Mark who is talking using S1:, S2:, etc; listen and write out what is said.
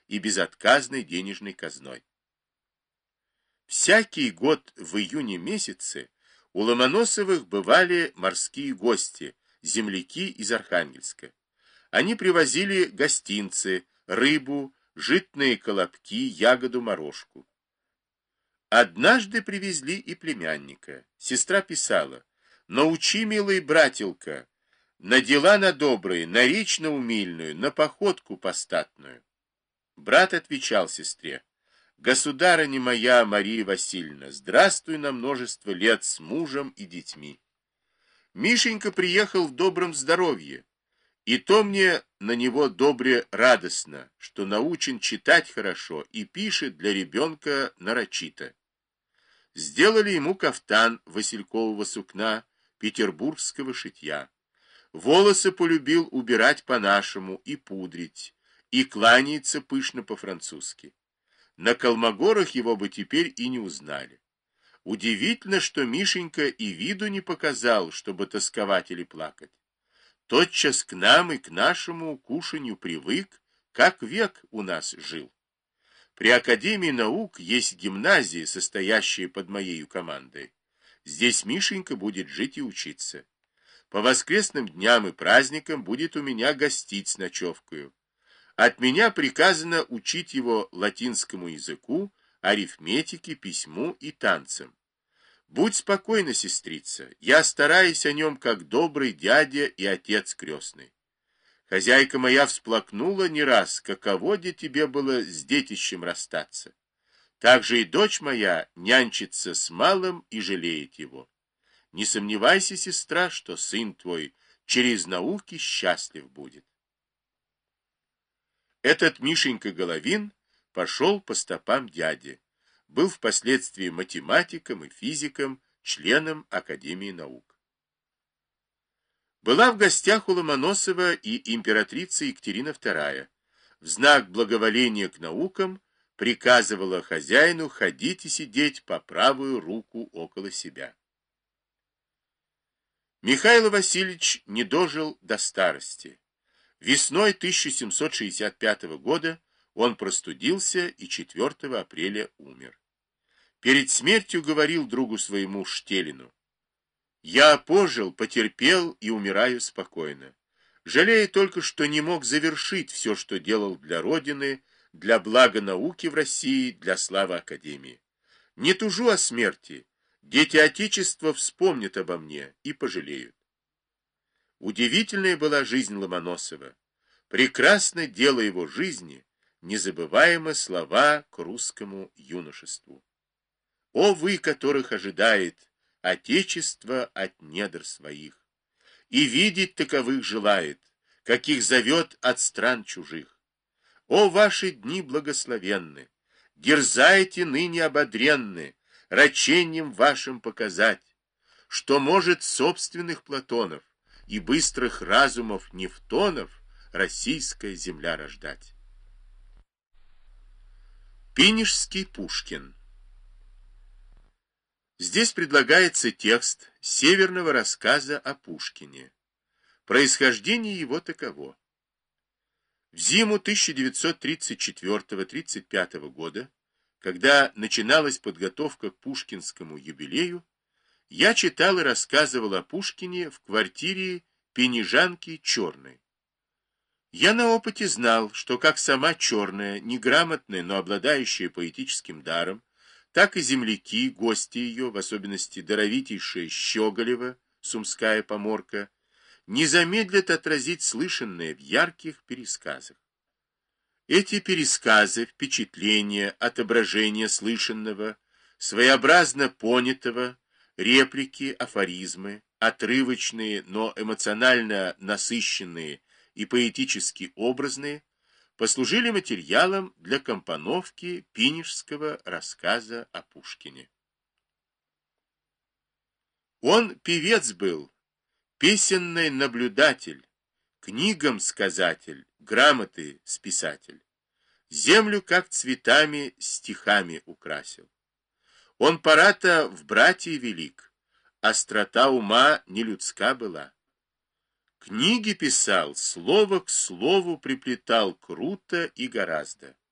S1: и безотказной денежной казной. Всякий год в июне месяце у Ломоносовых бывали морские гости, земляки из Архангельска. Они привозили гостинцы, рыбу, житные колобки, ягоду-морожку. Однажды привезли и племянника. Сестра писала: «Научи, милый братилка, на дела на добрые, на речь на умильную, на походку постатную». Брат отвечал сестре: «Государыня моя Мария Васильевна, здравствуй на множество лет с мужем и детьми». Мишенька приехал в добром здоровье, и то мне на него добре радостно, что научен читать хорошо и пишет для ребенка нарочито. Сделали ему кафтан василькового сукна, петербургского шитья. Волосы полюбил убирать по-нашему и пудрить, и кланяется пышно по-французски. На Колмогорах его бы теперь и не узнали. Удивительно, что Мишенька и виду не показал, чтобы тосковать или плакать. Тотчас к нам и к нашему кушанью привык, как век у нас жил. При Академии наук есть гимназии, состоящие под моей командой. Здесь Мишенька будет жить и учиться. По воскресным дням и праздникам будет у меня гостить с ночевкою. От меня приказано учить его латинскому языку, арифметике, письму и танцам. Будь спокойна, сестрица, я стараюсь о нем, как добрый дядя и отец крестный. Хозяйка моя всплакнула не раз, каково де тебе было с детищем расстаться. Так же и дочь моя нянчится с малым и жалеет его. Не сомневайся, сестра, что сын твой через науки счастлив будет. Этот Мишенька Головин пошел по стопам дяди, был впоследствии математиком и физиком, членом Академии наук. Была в гостях у Ломоносова и императрица Екатерина II. В знак благоволения к наукам приказывала хозяину ходить и сидеть по правую руку около себя. Михаил Васильевич не дожил до старости. Весной 1765 года он простудился и 4 апреля умер. Перед смертью говорил другу своему Штелину: «Я пожил, потерпел и умираю спокойно. Жалею только, что не мог завершить все, что делал для Родины, для блага науки в России, для славы Академии. Не тужу о смерти. Дети Отечества вспомнят обо мне и пожалеют». Удивительная была жизнь Ломоносова. Прекрасно дело его жизни, незабываемы слова к русскому юношеству. «О вы, которых ожидает Отечество от недр своих, и видеть таковых желает, каких зовет от стран чужих! О, ваши дни благословенны! Дерзайте ныне ободренны, рачением вашим показать, что может собственных Платонов и быстрых разумов Нефтонов российская земля рождать». Пинежский Пушкин. Здесь предлагается текст северного рассказа о Пушкине. Происхождение его таково. В зиму 1934-35 года, когда начиналась подготовка к пушкинскому юбилею, я читал и рассказывал о Пушкине в квартире пенежанки Черной. Я на опыте знал, что как сама Черная, неграмотная, но обладающая поэтическим даром, так и земляки, гости ее, в особенности даровитейшая Щеголева, сумская поморка, не замедлят отразить слышанное в ярких пересказах. Эти пересказы, впечатления, отображения слышанного, своеобразно понятого, реплики, афоризмы, отрывочные, но эмоционально насыщенные и поэтически образные, послужили материалом для компоновки пинежского рассказа о Пушкине. Он певец был, песенный наблюдатель, книгам сказатель, грамоты списатель. Землю, как цветами, стихами украсил. Он пора-то в братья велик, острота ума нелюдска была. Книги писал, слово к слову приплетал круто и гораздо.